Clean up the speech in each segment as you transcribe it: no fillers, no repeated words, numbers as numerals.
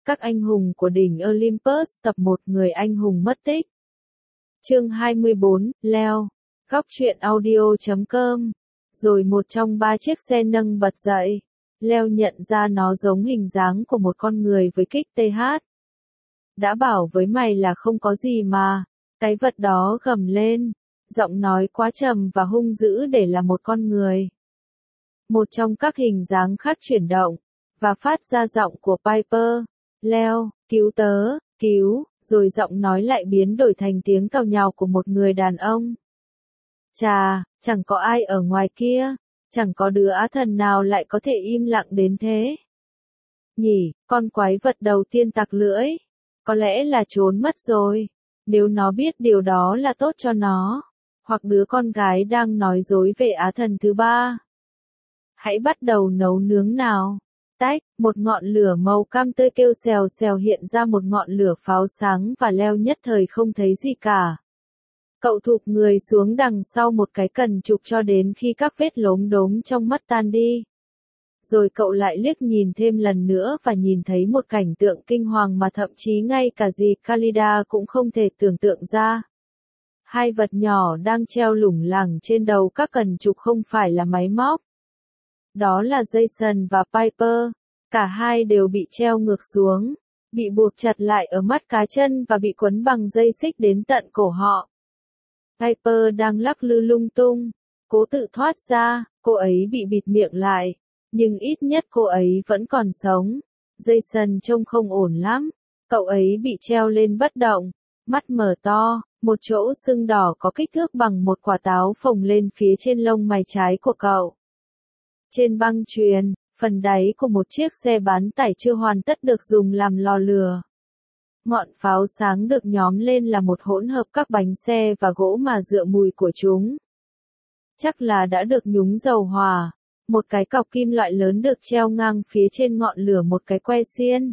Các anh hùng của đỉnh Olympus tập 1 Người anh hùng mất tích. Chương 24, leo. Góc truyện audio.com. Rồi một trong 3 chiếc xe nâng bật dậy. Leo nhận ra nó giống hình dáng của một con người với kích TH. Đã bảo với mày là không có gì mà. Cái vật đó gầm lên. Giọng nói quá trầm và hung dữ để là một con người. Một trong các hình dáng khác chuyển động. Và phát ra giọng của Piper. Leo, cứu tớ, cứu, rồi giọng nói lại biến đổi thành tiếng cào nhào của một người đàn ông. Chà, chẳng có ai ở ngoài kia, chẳng có đứa á thần nào lại có thể im lặng đến thế. Nhỉ, con quái vật đầu tiên tặc lưỡi, có lẽ là trốn mất rồi, nếu nó biết điều đó là tốt cho nó, hoặc đứa con gái đang nói dối về á thần thứ ba. Hãy bắt đầu nấu nướng nào. Tách, một ngọn lửa màu cam tươi kêu xèo xèo hiện ra một ngọn lửa pháo sáng và Leo nhất thời không thấy gì cả. Cậu thụp người xuống đằng sau một cái cần trục cho đến khi các vết lốm đốm trong mắt tan đi. Rồi cậu lại liếc nhìn thêm lần nữa và nhìn thấy một cảnh tượng kinh hoàng mà thậm chí ngay cả dì Khalida cũng không thể tưởng tượng ra. Hai vật nhỏ đang treo lủng lẳng trên đầu các cần trục không phải là máy móc. Đó là Jason và Piper, cả hai đều bị treo ngược xuống, bị buộc chặt lại ở mắt cá chân và bị quấn bằng dây xích đến tận cổ họ. Piper đang lắc lư lung tung, cố tự thoát ra, cô ấy bị bịt miệng lại, nhưng ít nhất cô ấy vẫn còn sống. Jason trông không ổn lắm, cậu ấy bị treo lên bất động, mắt mở to, một chỗ sưng đỏ có kích thước bằng một quả táo phồng lên phía trên lông mày trái của cậu. Trên băng chuyền, phần đáy của một chiếc xe bán tải chưa hoàn tất được dùng làm lò lửa. Ngọn pháo sáng được nhóm lên là một hỗn hợp các bánh xe và gỗ mà dựa mùi của chúng. Chắc là đã được nhúng dầu hỏa. Một cái cọc kim loại lớn được treo ngang phía trên ngọn lửa một cái que xiên.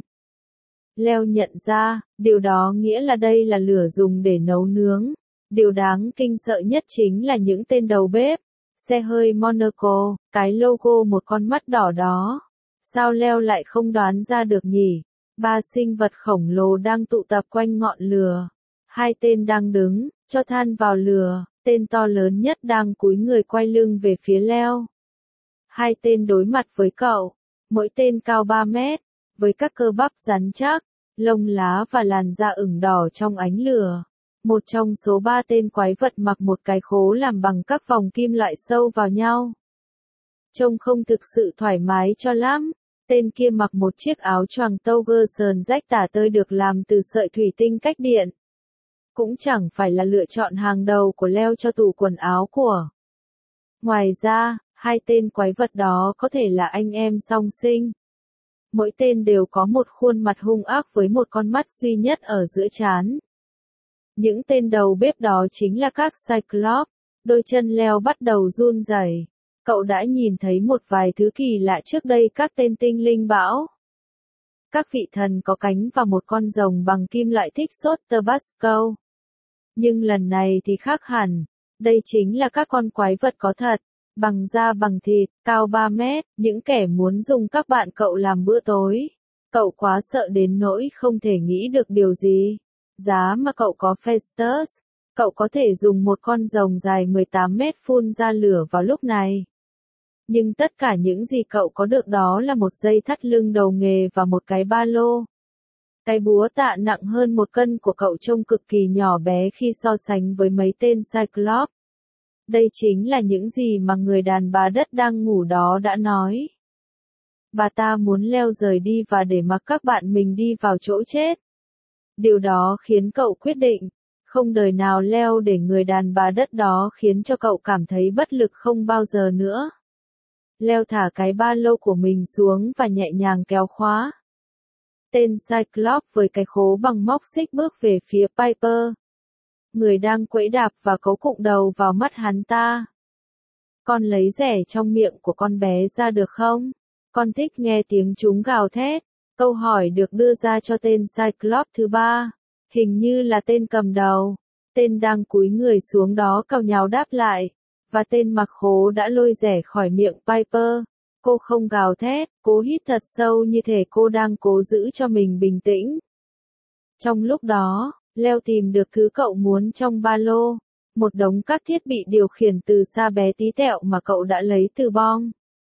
Leo nhận ra, điều đó nghĩa là đây là lửa dùng để nấu nướng. Điều đáng kinh sợ nhất chính là những tên đầu bếp. Xe hơi Monaco, cái logo một con mắt đỏ đó. Sao Leo lại không đoán ra được nhỉ? 3 sinh vật khổng lồ đang tụ tập quanh ngọn lửa. 2 tên đang đứng, cho than vào lửa. Tên to lớn nhất đang cúi người quay lưng về phía Leo. 2 tên đối mặt với cậu. Mỗi tên cao 3 mét, với các cơ bắp rắn chắc, lông lá và làn da ửng đỏ trong ánh lửa. Một trong số 3 tên quái vật mặc một cái khố làm bằng các vòng kim loại sâu vào nhau. Trông không thực sự thoải mái cho lắm. Tên kia mặc một chiếc áo choàng tâu gơ sờn rách tả tơi được làm từ sợi thủy tinh cách điện. Cũng chẳng phải là lựa chọn hàng đầu của Leo cho tủ quần áo của. Ngoài ra, 2 tên quái vật đó có thể là anh em song sinh. Mỗi tên đều có một khuôn mặt hung ác với một con mắt duy nhất ở giữa trán. Những tên đầu bếp đó chính là các Cyclops. Đôi chân Leo bắt đầu run rẩy. Cậu đã nhìn thấy một vài thứ kỳ lạ trước đây, các tên tinh linh bão, các vị thần có cánh và một con rồng bằng kim loại thích sốt Tabasco. Nhưng lần này thì khác hẳn. Đây chính là các con quái vật có thật, bằng da bằng thịt, cao 3 mét, những kẻ muốn dùng các bạn cậu làm bữa tối. Cậu quá sợ đến nỗi không thể nghĩ được điều gì. Giá mà cậu có Festus, cậu có thể dùng một con rồng dài 18 mét phun ra lửa vào lúc này. Nhưng tất cả những gì cậu có được đó là một dây thắt lưng đầu nghề và một cái ba lô. Cái búa tạ nặng hơn 1 cân của cậu trông cực kỳ nhỏ bé khi so sánh với mấy tên Cyclops. Đây chính là những gì mà người đàn bà đất đang ngủ đó đã nói. Bà ta muốn Leo rời đi và để mặc các bạn mình đi vào chỗ chết. Điều đó khiến cậu quyết định, không đời nào Leo để người đàn bà đất đó khiến cho cậu cảm thấy bất lực không bao giờ nữa. Leo thả cái ba lô của mình xuống và nhẹ nhàng kéo khóa. Tên Cyclops với cái khố bằng móc xích bước về phía Piper. Người đang quẫy đạp và cấu cụm đầu vào mắt hắn ta. Con lấy rẻ trong miệng của con bé ra được không? Con thích nghe tiếng chúng gào thét. Câu hỏi được đưa ra cho tên Cyclops thứ 3. Hình như là tên cầm đầu. Tên đang cúi người xuống đó cào nhào đáp lại. Và tên mặc khố đã lôi rẻ khỏi miệng Piper. Cô không gào thét, cố hít thật sâu như thể cô đang cố giữ cho mình bình tĩnh. Trong lúc đó, Leo tìm được thứ cậu muốn trong ba lô, một đống các thiết bị điều khiển từ xa bé tí tẹo mà cậu đã lấy từ bong.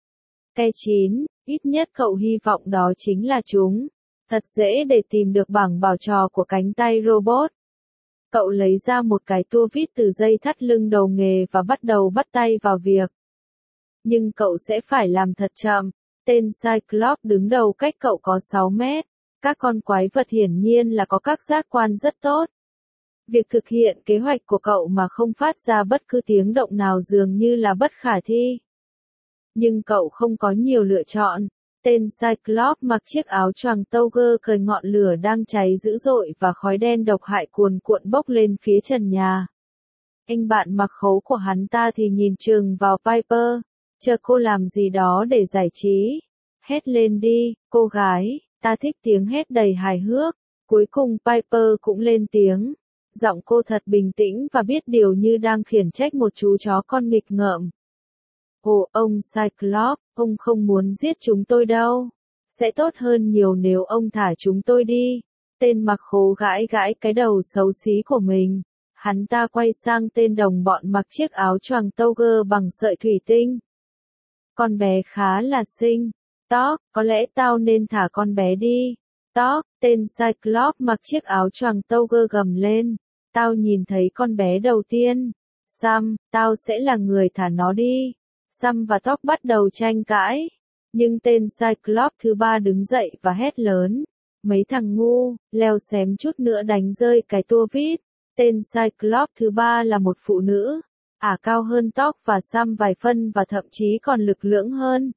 Ke9, ít nhất cậu hy vọng đó chính là chúng. Thật dễ để tìm được bảng bảo trò của cánh tay robot. Cậu lấy ra một cái tua vít từ dây thắt lưng đầu nghề và bắt đầu bắt tay vào việc. Nhưng cậu sẽ phải làm thật chậm. Tên Cyclops đứng đầu cách cậu có 6 mét. Các con quái vật hiển nhiên là có các giác quan rất tốt. Việc thực hiện kế hoạch của cậu mà không phát ra bất cứ tiếng động nào dường như là bất khả thi. Nhưng cậu không có nhiều lựa chọn. Tên Cyclops mặc chiếc áo choàng Toger cởi ngọn lửa đang cháy dữ dội và khói đen độc hại cuồn cuộn bốc lên phía trần nhà. Anh bạn mặc khố của hắn ta thì nhìn chừng vào Piper, chờ cô làm gì đó để giải trí. Hét lên đi, cô gái, ta thích tiếng hét đầy hài hước. Cuối cùng Piper cũng lên tiếng. Giọng cô thật bình tĩnh và biết điều như đang khiển trách một chú chó con nghịch ngợm. Ồ, ông Cyclops, ông không muốn giết chúng tôi đâu. Sẽ tốt hơn nhiều nếu ông thả chúng tôi đi. Tên mặc khố gãi gãi cái đầu xấu xí của mình. Hắn ta quay sang tên đồng bọn mặc chiếc áo choàng Toger bằng sợi thủy tinh. Con bé khá là xinh. Đó, có lẽ tao nên thả con bé đi. Đó, tên Cyclops mặc chiếc áo choàng Toger gầm lên. Tao nhìn thấy con bé đầu tiên. Sam, tao sẽ là người thả nó đi. Sam và Tóc bắt đầu tranh cãi. Nhưng tên Cyclops thứ ba đứng dậy và hét lớn. Mấy thằng ngu, Leo xém chút nữa đánh rơi cái tua vít. Tên Cyclops thứ ba là một phụ nữ. Cao hơn Tóc và Sam vài phân và thậm chí còn lực lưỡng hơn.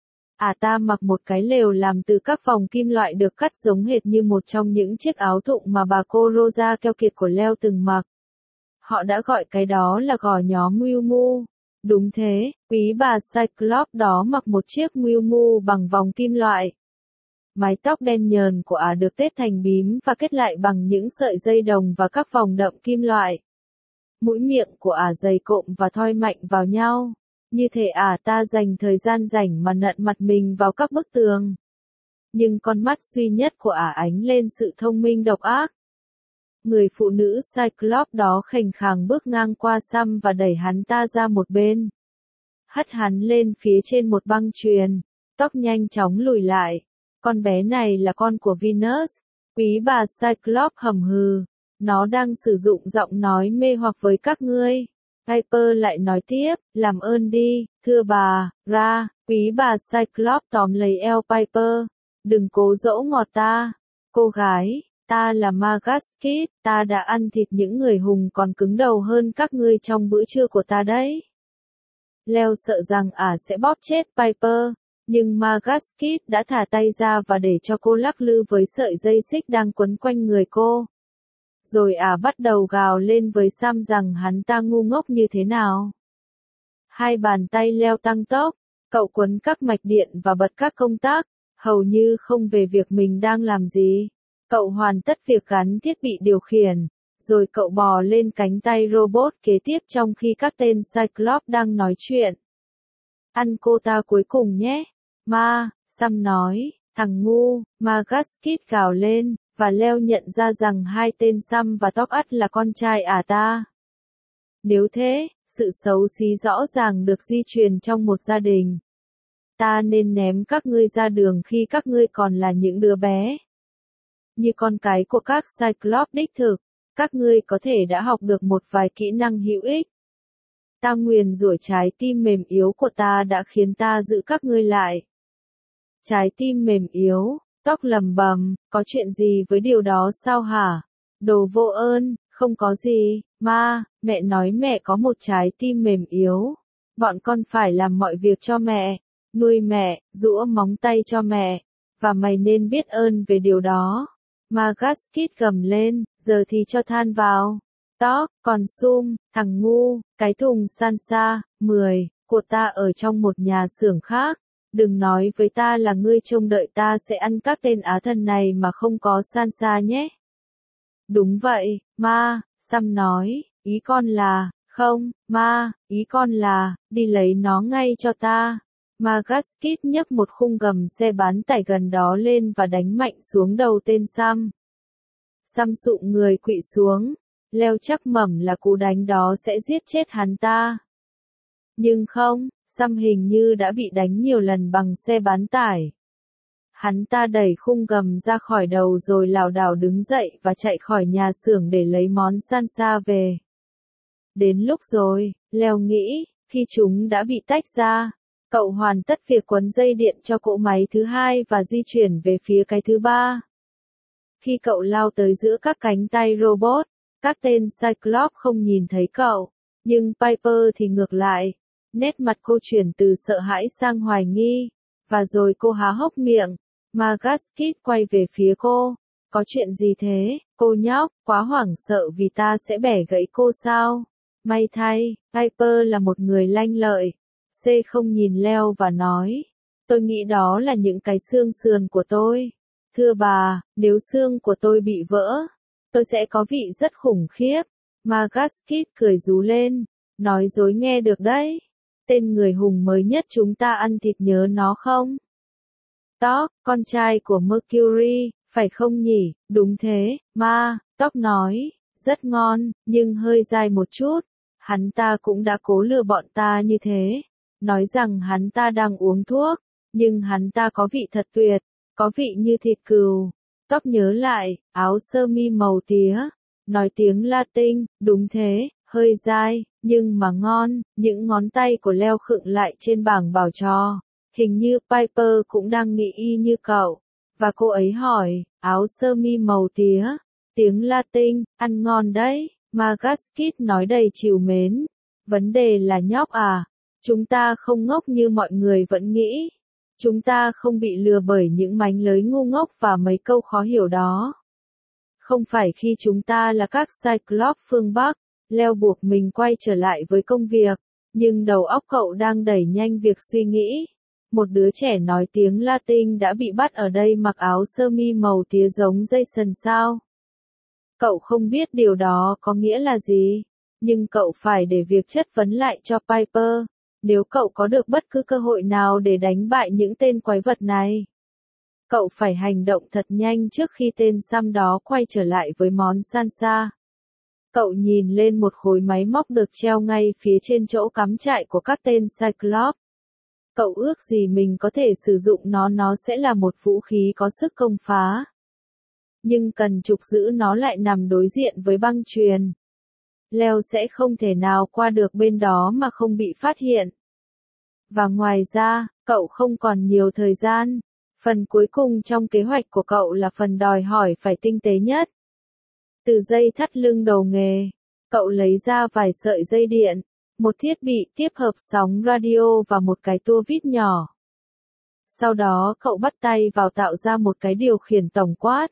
Ta mặc một cái lều làm từ các vòng kim loại được cắt giống hệt như một trong những chiếc áo thụng mà bà cô Rosa keo kiệt của Leo từng mặc. Họ đã gọi cái đó là gò nhóm Miu Mu. Đúng thế, quý bà Cyclops đó mặc một chiếc Miu Mu bằng vòng kim loại. Mái tóc đen nhờn của được tết thành bím và kết lại bằng những sợi dây đồng và các vòng đậm kim loại. Mũi miệng của dày cộm và thoi mạnh vào nhau. Như thể ta dành thời gian rảnh mà nặn mặt mình vào các bức tường. Nhưng con mắt duy nhất của ánh lên sự thông minh độc ác. Người phụ nữ Cyclops đó khềnh khàng bước ngang qua Sam và đẩy hắn ta ra một bên. Hất hắn lên phía trên một băng chuyền. Tóc nhanh chóng lùi lại. Con bé này là con của Venus. Quý bà Cyclops hầm hừ. Nó đang sử dụng giọng nói mê hoặc với các ngươi. Piper lại nói tiếp, làm ơn đi, thưa bà, ra, quý bà Cyclops tóm lấy eo Piper. Đừng cố dỗ ngọt ta. Cô gái, ta là Magaskit, ta đã ăn thịt những người hùng còn cứng đầu hơn các ngươi trong bữa trưa của ta đấy. Leo sợ rằng sẽ bóp chết Piper, nhưng Magaskit đã thả tay ra và để cho cô lắc lư với sợi dây xích đang quấn quanh người cô. Rồi bắt đầu gào lên với Sam rằng hắn ta ngu ngốc như thế nào. Hai bàn tay Leo tăng tốc, cậu quấn các mạch điện và bật các công tắc, hầu như không về việc mình đang làm gì. Cậu hoàn tất việc gắn thiết bị điều khiển, rồi cậu bò lên cánh tay robot kế tiếp trong khi các tên Cyclops đang nói chuyện. Ăn cô ta cuối cùng nhé. Sam nói, thằng ngu, Magaskit gào lên. Và Leo nhận ra rằng hai tên Sam và Tóc ắt là con trai ta. Nếu thế, sự xấu xí rõ ràng được di truyền trong một gia đình. Ta nên ném các ngươi ra đường khi các ngươi còn là những đứa bé. Như con cái của các Cyclops đích thực, các ngươi có thể đã học được một vài kỹ năng hữu ích. Ta nguyền rủa trái tim mềm yếu của ta đã khiến ta giữ các ngươi lại. Trái tim mềm yếu. Tóc lầm bầm, có chuyện gì với điều đó sao hả? Đồ vô ơn, không có gì, mẹ nói mẹ có một trái tim mềm yếu. Bọn con phải làm mọi việc cho mẹ, nuôi mẹ, giũa móng tay cho mẹ, và mày nên biết ơn về điều đó. Magaskit gầm lên, giờ thì cho than vào. Tóc, còn Sum, thằng ngu, cái thùng Sansa, 10, của ta ở trong một nhà xưởng khác. Đừng nói với ta là ngươi trông đợi ta sẽ ăn các tên á thần này mà không có Sansa nhé. Đúng vậy, Sam nói, ý con là, không, ý con là, đi lấy nó ngay cho ta. Magaskit nhấc một khung gầm xe bán tải gần đó lên và đánh mạnh xuống đầu tên Sam. Sam sụng người quỵ xuống. Leo chắc mẩm là cú đánh đó sẽ giết chết hắn ta. Nhưng không, Sam hình như đã bị đánh nhiều lần bằng xe bán tải. Hắn ta đẩy khung gầm ra khỏi đầu rồi lảo đảo đứng dậy và chạy khỏi nhà xưởng để lấy món salsa về. Đến lúc rồi, Leo nghĩ, khi chúng đã bị tách ra, cậu hoàn tất việc quấn dây điện cho cỗ máy thứ hai và di chuyển về phía cái thứ ba. Khi cậu lao tới giữa các cánh tay robot, các tên Cyclops không nhìn thấy cậu, nhưng Piper thì ngược lại. Nét mặt cô chuyển từ sợ hãi sang hoài nghi, và rồi cô há hốc miệng. Magaskit quay về phía cô. Có chuyện gì thế, cô nhóc, quá hoảng sợ vì ta sẽ bẻ gãy cô sao? May thay, Piper là một người lanh lợi. C không nhìn Leo và nói, tôi nghĩ đó là những cái xương sườn của tôi. Thưa bà, nếu xương của tôi bị vỡ, tôi sẽ có vị rất khủng khiếp. Magaskit cười rú lên, nói dối nghe được đấy. Tên người hùng mới nhất chúng ta ăn thịt nhớ nó không? Tóc, con trai của Mercury, phải không nhỉ? Đúng thế, Tóc nói, rất ngon, nhưng hơi dai một chút. Hắn ta cũng đã cố lừa bọn ta như thế. Nói rằng hắn ta đang uống thuốc, nhưng hắn ta có vị thật tuyệt, có vị như thịt cừu. Tóc nhớ lại, áo sơ mi màu tía, nói tiếng Latin, đúng thế, hơi dai, nhưng mà ngon. Những ngón tay của Leo khựng lại trên bảng bảo trò. Hình như Piper cũng đang nghĩ y như cậu. Và cô ấy hỏi, áo sơ mi màu tía, tiếng Latin, ăn ngon đấy. Magaskit nói đầy trìu mến. Vấn đề là nhóc à, chúng ta không ngốc như mọi người vẫn nghĩ. Chúng ta không bị lừa bởi những mánh lới ngu ngốc và mấy câu khó hiểu đó. Không phải khi chúng ta là các Cyclops phương Bắc. Leo buộc mình quay trở lại với công việc, nhưng đầu óc cậu đang đẩy nhanh việc suy nghĩ. Một đứa trẻ nói tiếng Latin đã bị bắt ở đây mặc áo sơ mi màu tía giống Jason sao? Cậu không biết điều đó có nghĩa là gì, nhưng cậu phải để việc chất vấn lại cho Piper, nếu cậu có được bất cứ cơ hội nào để đánh bại những tên quái vật này. Cậu phải hành động thật nhanh trước khi tên Sam đó quay trở lại với món salsa. Cậu nhìn lên một khối máy móc được treo ngay phía trên chỗ cắm trại của các tên Cyclops. Cậu ước gì mình có thể sử dụng nó sẽ là một vũ khí có sức công phá. Nhưng cần trục giữ nó lại nằm đối diện với băng chuyền. Leo sẽ không thể nào qua được bên đó mà không bị phát hiện. Và ngoài ra, cậu không còn nhiều thời gian. Phần cuối cùng trong kế hoạch của cậu là phần đòi hỏi phải tinh tế nhất. Từ dây thắt lưng đầu nghề, cậu lấy ra vài sợi dây điện, một thiết bị tiếp hợp sóng radio và một cái tua vít nhỏ. Sau đó cậu bắt tay vào tạo ra một cái điều khiển tổng quát.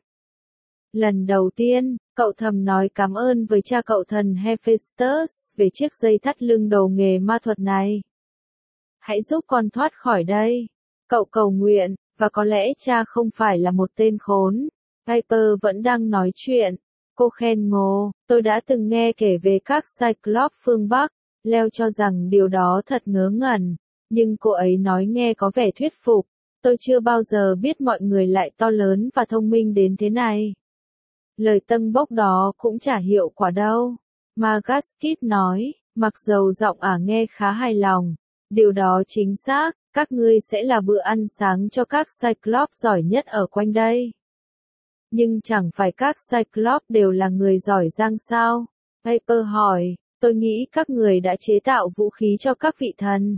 Lần đầu tiên, cậu thầm nói cảm ơn với cha cậu thần Hephaestus về chiếc dây thắt lưng đầu nghề ma thuật này. Hãy giúp con thoát khỏi đây. Cậu cầu nguyện, và có lẽ cha không phải là một tên khốn. Piper vẫn đang nói chuyện. Cô khen ngồ, tôi đã từng nghe kể về các Cyclops phương Bắc. Leo cho rằng điều đó thật ngớ ngẩn, nhưng cô ấy nói nghe có vẻ thuyết phục. Tôi chưa bao giờ biết mọi người lại to lớn và thông minh đến thế này. Lời tâng bốc đó cũng chả hiệu quả đâu. Magaskit nói, mặc dầu giọng nghe khá hài lòng. Điều đó chính xác, các ngươi sẽ là bữa ăn sáng cho các Cyclops giỏi nhất ở quanh đây. Nhưng chẳng phải các Cyclops đều là người giỏi giang sao? Piper hỏi, tôi nghĩ các người đã chế tạo vũ khí cho các vị thần.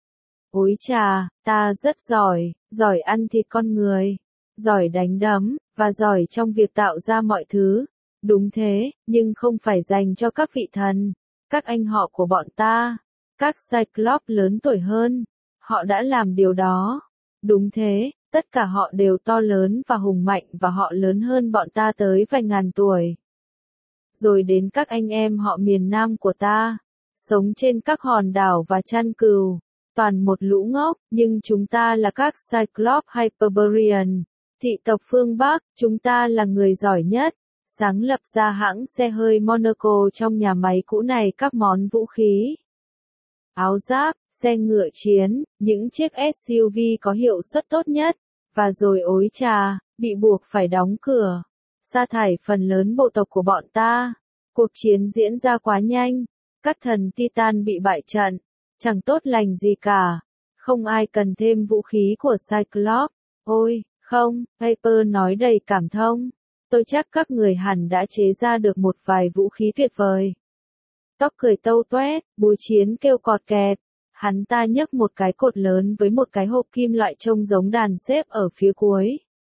Ôi chà, ta rất giỏi ăn thịt con người, giỏi đánh đấm, và giỏi trong việc tạo ra mọi thứ. Đúng thế, nhưng không phải dành cho các vị thần, các anh họ của bọn ta, các Cyclops lớn tuổi hơn. Họ đã làm điều đó. Đúng thế, tất cả họ đều to lớn và hùng mạnh và họ lớn hơn bọn ta tới vài ngàn tuổi. Rồi đến các anh em họ miền Nam của ta, sống trên các hòn đảo và chăn cừu, toàn một lũ ngốc, nhưng chúng ta là các Cyclops Hyperborean, thị tộc phương Bắc, chúng ta là người giỏi nhất, sáng lập ra hãng xe hơi Monaco trong nhà máy cũ này các món vũ khí. Áo giáp, xe ngựa chiến, những chiếc SUV có hiệu suất tốt nhất, và rồi ối trà, bị buộc phải đóng cửa, sa thải phần lớn bộ tộc của bọn ta. Cuộc chiến diễn ra quá nhanh, các thần Titan bị bại trận, chẳng tốt lành gì cả. Không ai cần thêm vũ khí của Cyclops. Ôi, không, Piper nói đầy cảm thông. Tôi chắc các người hẳn đã chế ra được một vài vũ khí tuyệt vời. Tóc cười tâu toét, búa chiến kêu cọt kẹt. Hắn ta nhấc một cái cột lớn với một cái hộp kim loại trông giống đàn xếp ở phía cuối.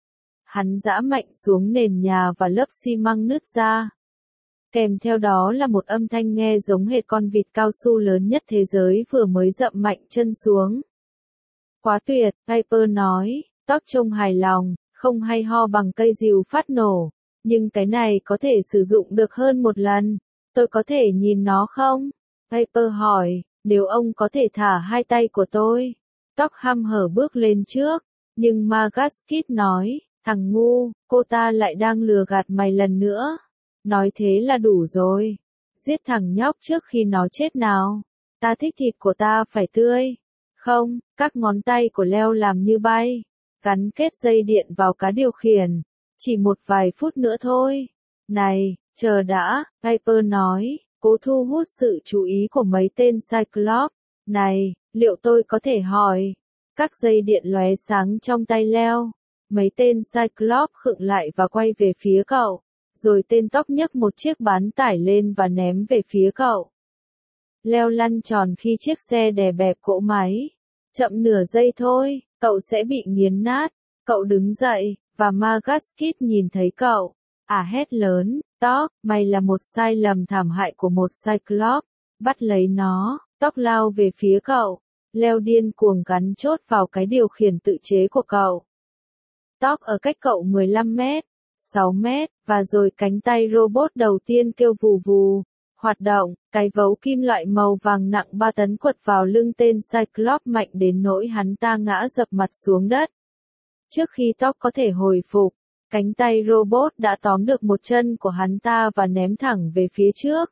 Hắn giã mạnh xuống nền nhà và lớp xi măng nứt ra. Kèm theo đó là một âm thanh nghe giống hệt con vịt cao su lớn nhất thế giới vừa mới dậm mạnh chân xuống. Quá tuyệt, Piper nói, tóc trông hài lòng, không hay ho bằng cây rìu phát nổ, nhưng cái này có thể sử dụng được hơn một lần. Tôi có thể nhìn nó không? Piper hỏi, nếu ông có thể thả hai tay của tôi. Tóc hăm hở bước lên trước, nhưng Magaskit nói, thằng ngu, cô ta lại đang lừa gạt mày lần nữa. Nói thế là đủ rồi. Giết thằng nhóc trước khi nó chết nào. Ta thích thịt của ta phải tươi. Không, các ngón tay của Leo làm như bay. Gắn kết dây điện vào cá điều khiển. Chỉ một vài phút nữa thôi. Này, chờ đã, Piper nói, cố thu hút sự chú ý của mấy tên Cyclops. Này, liệu tôi có thể hỏi? Các dây điện lóe sáng trong tay Leo. Mấy tên Cyclops khựng lại và quay về phía cậu. Rồi tên tóc nhấc một chiếc bán tải lên và ném về phía cậu. Leo lăn tròn khi chiếc xe đè bẹp cỗ máy. Chậm nửa giây thôi, cậu sẽ bị nghiến nát. Cậu đứng dậy, và Magaskit nhìn thấy cậu. Hét lớn, tóc, mày là một sai lầm thảm hại của một Cyclops. Bắt lấy nó, tóc lao về phía cậu. Leo điên cuồng gắn chốt vào cái điều khiển tự chế của cậu. Tóc ở cách cậu 15 mét. 6 mét, và rồi cánh tay robot đầu tiên kêu vù vù, hoạt động, cái vấu kim loại màu vàng nặng 3 tấn quật vào lưng tên Cyclops mạnh đến nỗi hắn ta ngã dập mặt xuống đất. Trước khi tóc có thể hồi phục, cánh tay robot đã tóm được một chân của hắn ta và ném thẳng về phía trước.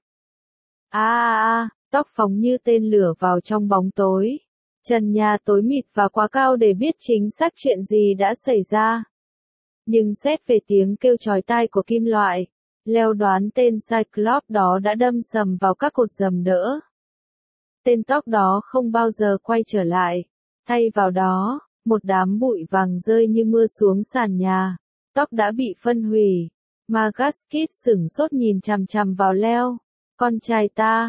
Tóc phóng như tên lửa vào trong bóng tối. Trần nhà tối mịt và quá cao để biết chính xác chuyện gì đã xảy ra. Nhưng xét về tiếng kêu chói tai của kim loại, Leo đoán tên Cyclops đó đã đâm sầm vào các cột giầm đỡ. Tên tóc đó không bao giờ quay trở lại. Thay vào đó, một đám bụi vàng rơi như mưa xuống sàn nhà. Tóc đã bị phân hủy. Magaskit sửng sốt nhìn chằm chằm vào Leo. Con trai ta,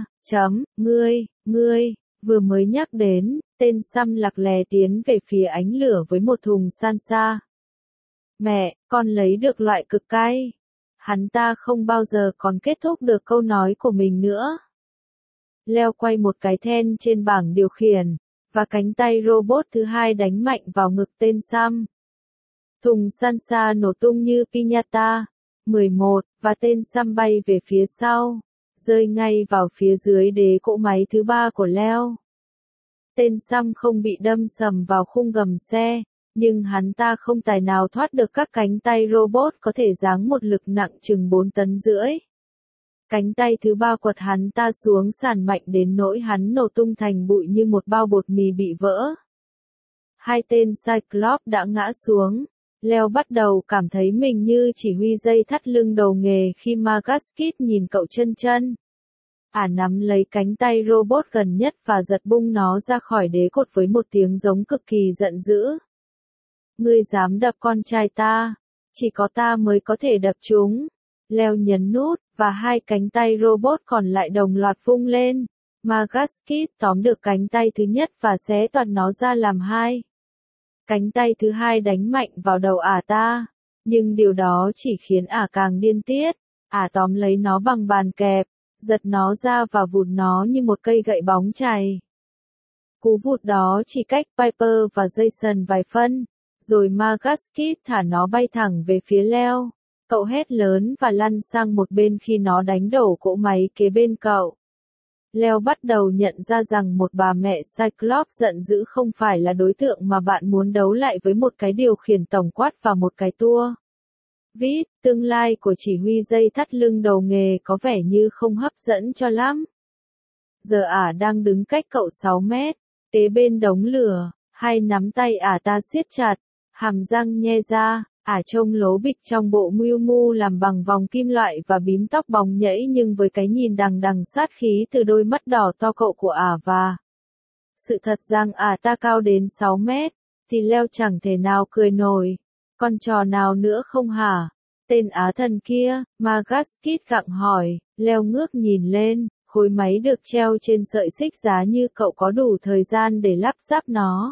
ngươi, vừa mới nhắc đến, tên xăm lặc lè tiến về phía ánh lửa với một thùng salsa. Mẹ, con lấy được loại cực cay. Hắn ta không bao giờ còn kết thúc được câu nói của mình nữa. Leo quay một cái then trên bảng điều khiển, và cánh tay robot thứ hai đánh mạnh vào ngực tên Sam. Thùng salsa nổ tung như piñata. 11, và tên Sam bay về phía sau, rơi ngay vào phía dưới đế cỗ máy thứ ba của Leo. Tên Sam không bị đâm sầm vào khung gầm xe. Nhưng hắn ta không tài nào thoát được các cánh tay robot có thể giáng một lực nặng chừng 4 tấn rưỡi. Cánh tay thứ ba quật hắn ta xuống sàn mạnh đến nỗi hắn nổ tung thành bụi như một bao bột mì bị vỡ. Hai tên Cyclops đã ngã xuống. Leo bắt đầu cảm thấy mình như chỉ huy dây thắt lưng đầu nghề khi Magaskit nhìn cậu chân. Nắm lấy cánh tay robot gần nhất và giật bung nó ra khỏi đế cột với một tiếng giống cực kỳ giận dữ. Ngươi dám đập con trai ta, chỉ có ta mới có thể đập chúng. Leo nhấn nút, và hai cánh tay robot còn lại đồng loạt vung lên. Magaskit tóm được cánh tay thứ nhất và xé toạc nó ra làm hai. Cánh tay thứ hai đánh mạnh vào đầu ta, nhưng điều đó chỉ khiến càng điên tiết. Tóm lấy nó bằng bàn kẹp, giật nó ra và vụt nó như một cây gậy bóng chày. Cú vụt đó chỉ cách Piper và Jason vài phân. Rồi Magaskit thả nó bay thẳng về phía Leo. Cậu hét lớn và lăn sang một bên khi nó đánh đổ cỗ máy kế bên cậu. Leo bắt đầu nhận ra rằng một bà mẹ Cyclops giận dữ không phải là đối tượng mà bạn muốn đấu lại với một cái điều khiển tổng quát và một cái tua vít. Tương lai của chỉ huy dây thắt lưng đầu nghề có vẻ như không hấp dẫn cho lắm. Giờ đang đứng cách cậu 6 mét. kế bên đống lửa, hai nắm tay ả ta siết chặt, hàm răng nhe ra, ả trông lố bịch trong bộ Miu Miu làm bằng vòng kim loại và bím tóc bóng nhẫy nhưng với cái nhìn đằng đằng sát khí từ đôi mắt đỏ to cậu của ả và sự thật rằng ả ta cao đến 6 mét, thì Leo chẳng thể nào cười nổi. Con trò nào nữa không hả? Tên Á thần kia, Magaskit gặng hỏi, Leo ngước nhìn lên, khối máy được treo trên sợi xích giá như cậu có đủ thời gian để lắp ráp nó.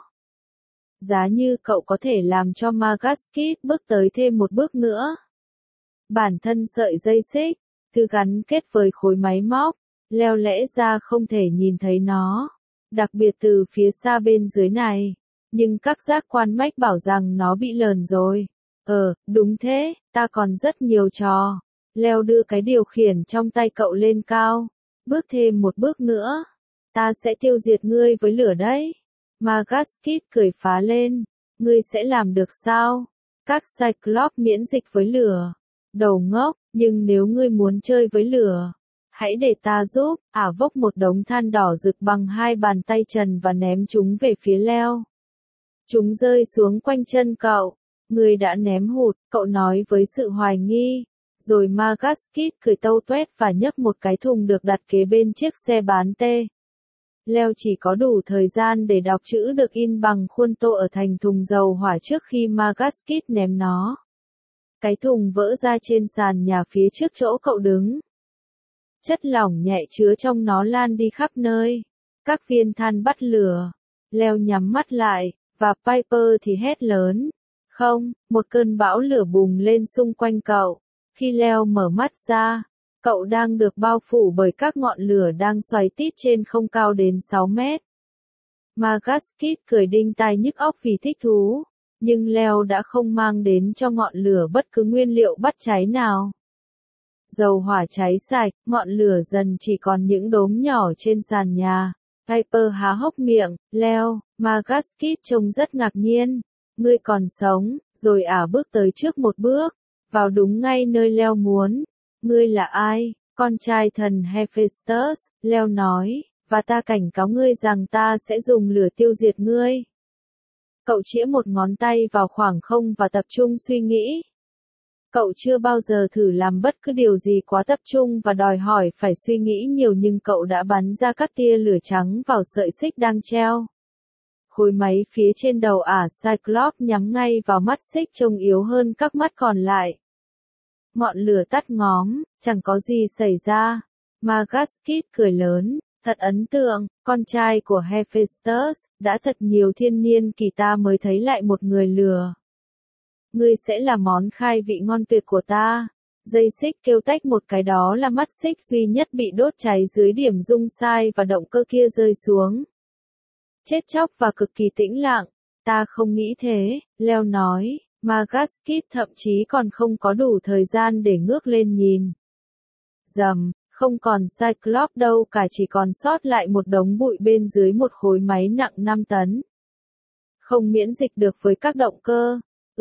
Giá như cậu có thể làm cho Magaskit bước tới thêm một bước nữa. Bản thân sợi dây xích, thứ gắn kết với khối máy móc, Leo lẽ ra không thể nhìn thấy nó, đặc biệt từ phía xa bên dưới này. Nhưng các giác quan mách bảo rằng nó bị lờn rồi. Đúng thế, ta còn rất nhiều trò. Leo đưa cái điều khiển trong tay cậu lên cao. Bước thêm một bước nữa. Ta sẽ tiêu diệt ngươi với lửa đấy. Magaskit cười phá lên. Ngươi sẽ làm được sao? Các Cyclops miễn dịch với lửa. Đầu ngốc, nhưng nếu ngươi muốn chơi với lửa, hãy để ta giúp. Ả vốc một đống than đỏ rực bằng hai bàn tay trần và ném chúng về phía Leo. Chúng rơi xuống quanh chân cậu. Ngươi đã ném hụt, cậu nói với sự hoài nghi. Rồi Magaskit cười tâu tuét và nhấc một cái thùng được đặt kế bên chiếc xe bán tê. Leo chỉ có đủ thời gian để đọc chữ được in bằng khuôn tô ở thành thùng dầu hỏa trước khi Magaskit ném nó. Cái thùng vỡ ra trên sàn nhà phía trước chỗ cậu đứng. Chất lỏng nhẹ chứa trong nó lan đi khắp nơi. Các viên than bắt lửa. Leo nhắm mắt lại. Và Piper thì hét lớn. Không, một cơn bão lửa bùng lên xung quanh cậu. Khi Leo mở mắt ra, cậu đang được bao phủ bởi các ngọn lửa đang xoáy tít trên không cao đến 6 mét. Magaskit cười đinh tai nhức óc vì thích thú, nhưng Leo đã không mang đến cho ngọn lửa bất cứ nguyên liệu bắt cháy nào. Dầu hỏa cháy sạch, ngọn lửa dần chỉ còn những đốm nhỏ trên sàn nhà. Piper há hốc miệng, Leo, Magaskit trông rất ngạc nhiên. Ngươi còn sống, rồi ả bước tới trước một bước, vào đúng ngay nơi Leo muốn. Ngươi là ai? Con trai thần Hephaestus, Leo nói, và ta cảnh cáo ngươi rằng ta sẽ dùng lửa tiêu diệt ngươi. Cậu chĩa một ngón tay vào khoảng không và tập trung suy nghĩ. Cậu chưa bao giờ thử làm bất cứ điều gì quá tập trung và đòi hỏi phải suy nghĩ nhiều nhưng cậu đã bắn ra các tia lửa trắng vào sợi xích đang treo. Khối máy phía trên đầu ả Cyclops nhắm ngay vào mắt xích trông yếu hơn các mắt còn lại. Ngọn lửa tắt ngóm, chẳng có gì xảy ra. Magaskit cười lớn, thật ấn tượng, con trai của Hephaestus, đã thật nhiều thiên niên kỳ ta mới thấy lại một người lừa. Ngươi sẽ là món khai vị ngon tuyệt của ta. Dây xích kêu tách một cái, đó là mắt xích duy nhất bị đốt cháy dưới điểm rung sai và động cơ kia rơi xuống. Chết chóc và cực kỳ tĩnh lặng. Ta không nghĩ thế, Leo nói. Magaskit thậm chí còn không có đủ thời gian để ngước lên nhìn. Rầm, không còn Cyclops đâu cả, chỉ còn sót lại một đống bụi bên dưới một khối máy nặng 5 tấn. Không miễn dịch được với các động cơ.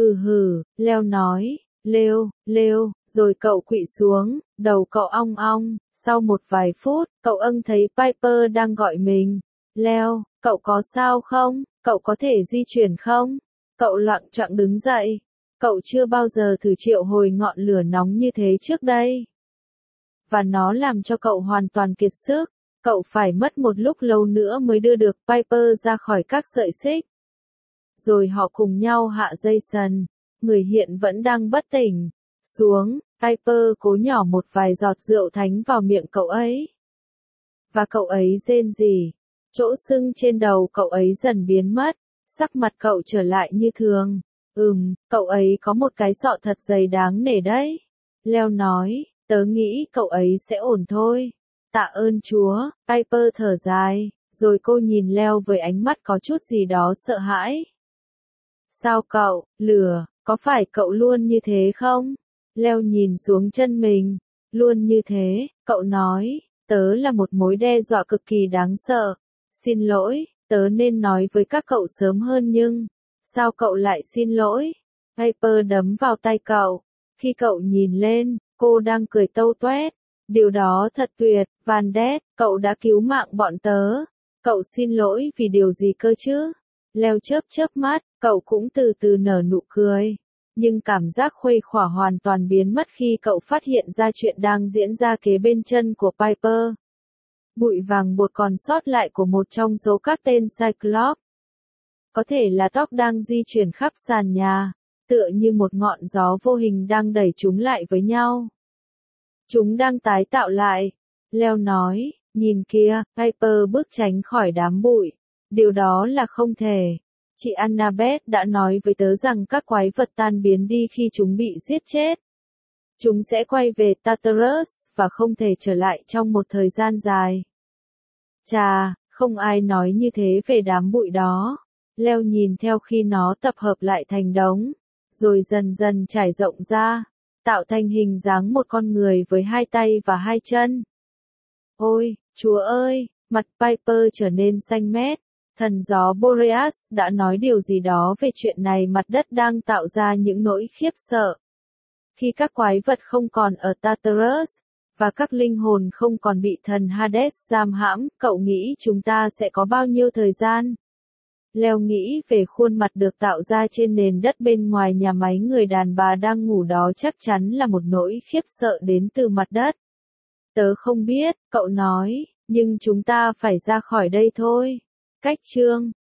Leo nói. Leo, rồi cậu khuỵu xuống, đầu cậu ong ong. Sau một vài phút, cậu thấy Piper đang gọi mình. Leo, cậu có sao không? Cậu có thể di chuyển không? Cậu loạng choạng đứng dậy. Cậu chưa bao giờ thử triệu hồi ngọn lửa nóng như thế trước đây. Và nó làm cho cậu hoàn toàn kiệt sức. Cậu phải mất một lúc lâu nữa mới đưa được Piper ra khỏi các sợi xích. Rồi họ cùng nhau hạ dây sần. Người hiện vẫn đang bất tỉnh. Xuống, Piper cố nhỏ một vài giọt rượu thánh vào miệng cậu ấy. Và cậu ấy rên rỉ. Chỗ sưng trên đầu cậu ấy dần biến mất. Sắc mặt cậu trở lại như thường. Cậu ấy có một cái sọ thật dày đáng nể đấy. Leo nói, tớ nghĩ cậu ấy sẽ ổn thôi. Tạ ơn Chúa, Piper thở dài, rồi cô nhìn Leo với ánh mắt có chút gì đó sợ hãi. Sao cậu, lửa, có phải cậu luôn như thế không? Leo nhìn xuống chân mình. Luôn như thế, cậu nói, tớ là một mối đe dọa cực kỳ đáng sợ. Xin lỗi, tớ nên nói với các cậu sớm hơn nhưng, sao cậu lại xin lỗi? Piper đấm vào tay cậu. Khi cậu nhìn lên, cô đang cười tâu toét. Điều đó thật tuyệt, Van Ness, cậu đã cứu mạng bọn tớ. Cậu xin lỗi vì điều gì cơ chứ? Leo chớp chớp mắt, cậu cũng từ từ nở nụ cười. Nhưng cảm giác khuây khỏa hoàn toàn biến mất khi cậu phát hiện ra chuyện đang diễn ra kế bên chân của Piper. Bụi vàng bột còn sót lại của một trong số các tên Cyclops. Có thể là tóc đang di chuyển khắp sàn nhà, tựa như một ngọn gió vô hình đang đẩy chúng lại với nhau. Chúng đang tái tạo lại. Leo nói, nhìn kia, Piper bước tránh khỏi đám bụi. Điều đó là không thể. Chị Annabeth đã nói với tớ rằng các quái vật tan biến đi khi chúng bị giết chết. Chúng sẽ quay về Tartarus, và không thể trở lại trong một thời gian dài. Chà, không ai nói như thế về đám bụi đó. Leo nhìn theo khi nó tập hợp lại thành đống, rồi dần dần trải rộng ra, tạo thành hình dáng một con người với 2 tay và 2 chân. Ôi, Chúa ơi, mặt Piper trở nên xanh mét. Thần gió Boreas đã nói điều gì đó về chuyện này, mặt đất đang tạo ra những nỗi khiếp sợ. Khi các quái vật không còn ở Tartarus, và các linh hồn không còn bị thần Hades giam hãm, cậu nghĩ chúng ta sẽ có bao nhiêu thời gian? Leo nghĩ về khuôn mặt được tạo ra trên nền đất bên ngoài nhà máy, người đàn bà đang ngủ đó chắc chắn là một nỗi khiếp sợ đến từ mặt đất. Tớ không biết, cậu nói, nhưng chúng ta phải ra khỏi đây thôi. Cách chương